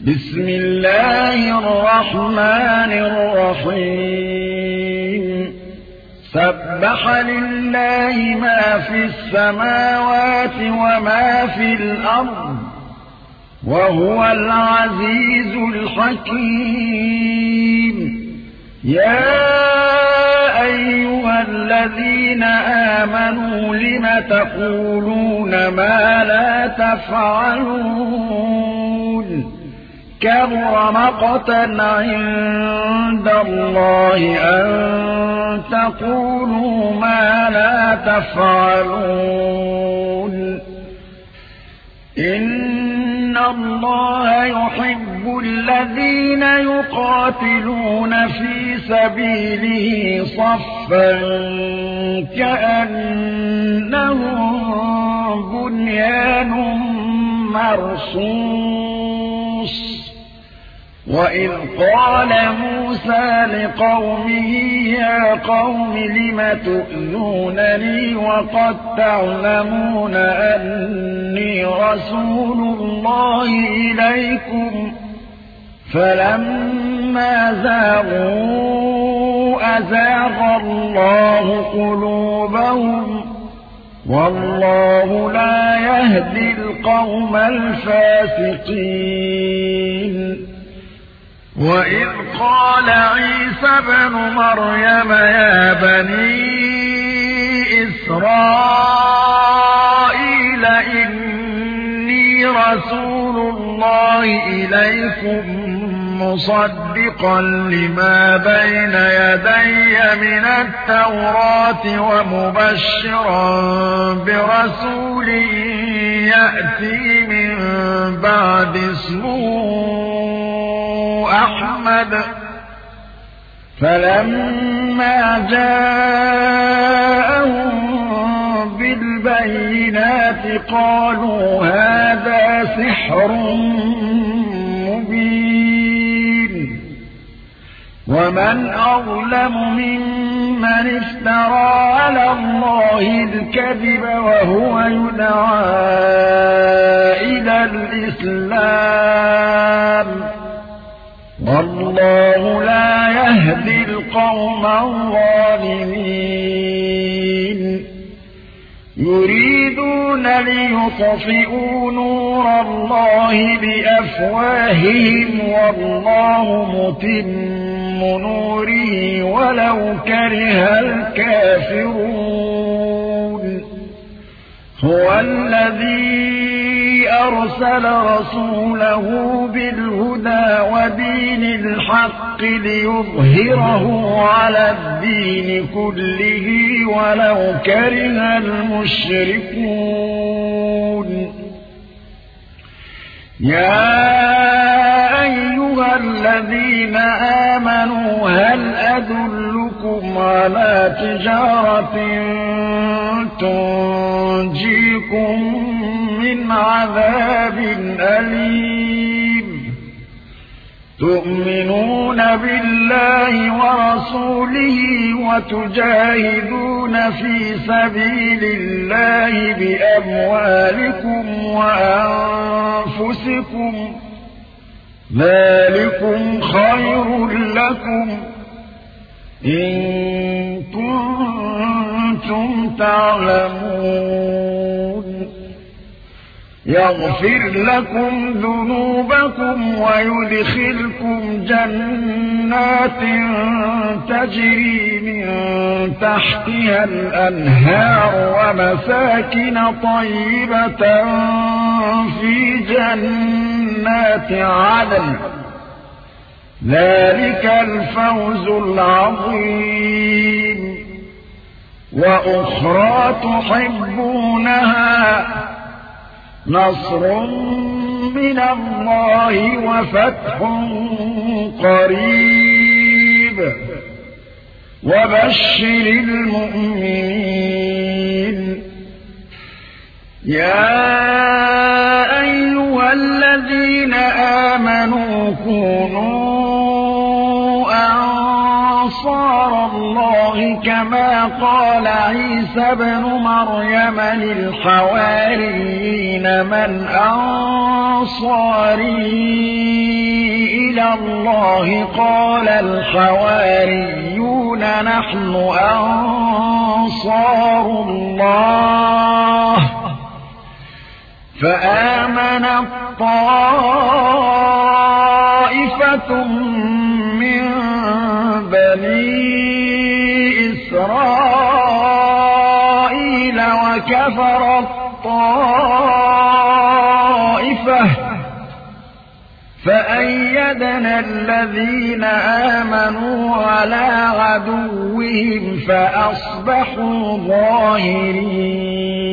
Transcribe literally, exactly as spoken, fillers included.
بسم الله الرحمن الرحيم سبح لله ما في السماوات وما في الأرض وهو العزيز الحكيم يا أيها الذين آمنوا لم تقولون ما لا تفعلون كبر مقتا عند الله أن تقولوا ما لا تفعلون إن الله يحب الذين يقاتلون في سبيله صفا كأنهم بنيان مرصوص وإذ قال موسى لقومه يا قوم لم تؤذونني وقد تعلمون أني رسول الله إليكم فلما زاغوا أزاغ الله قلوبهم والله لا يهدي القوم الفاسقين وإذ قال عيسى ابن مريم يا بني إسرائيل إني رسول الله إليكم مصدقا لما بين يدي من التوراة ومبشرا برسول يأتي من بعد اسمه أحمد فلما جاءهم بالبينات قالوا هذا سحر مبين ومن أظلم ممن افترى على الله الكذب وهو يدعى إلى الإسلام والله لا يهدي القوم الظالمين يريدون ليطفئوا نور الله بأفواههم والله متم نوره ولو كره الكافرون هو الذي أرسل رسوله بالهدى ودين الحق ليظهره على الدين كله ولو كره المشركون يا أيها الذين آمنوا هل أدلكم على تجارة تنجيكم من عذاب أليم تؤمنون بالله ورسوله وتجاهدون في سبيل الله بأموالكم وأنفسكم ذلكم خير لكم إن كنتم تعلمون يغفر لكم ذنوبكم ويدخلكم جنات تجري من تحتها الأنهار ومساكن طيبة في جنات عدن ذلك الفوز العظيم وأخرى تحبونها نصر من الله وفتح قريب وبشر المؤمنين يا أيها الذين آمنوا كونوا أنصار نصارى الله كما قال عيسى بن مريم للحواريين من أنصاري إلى الله قال الحواريون نحن أنصار الله فآمن الطائفة من بني إسرائيل وكفر الطائفة فأيدنا الذين آمنوا على عدوهم فأصبحوا ظاهرين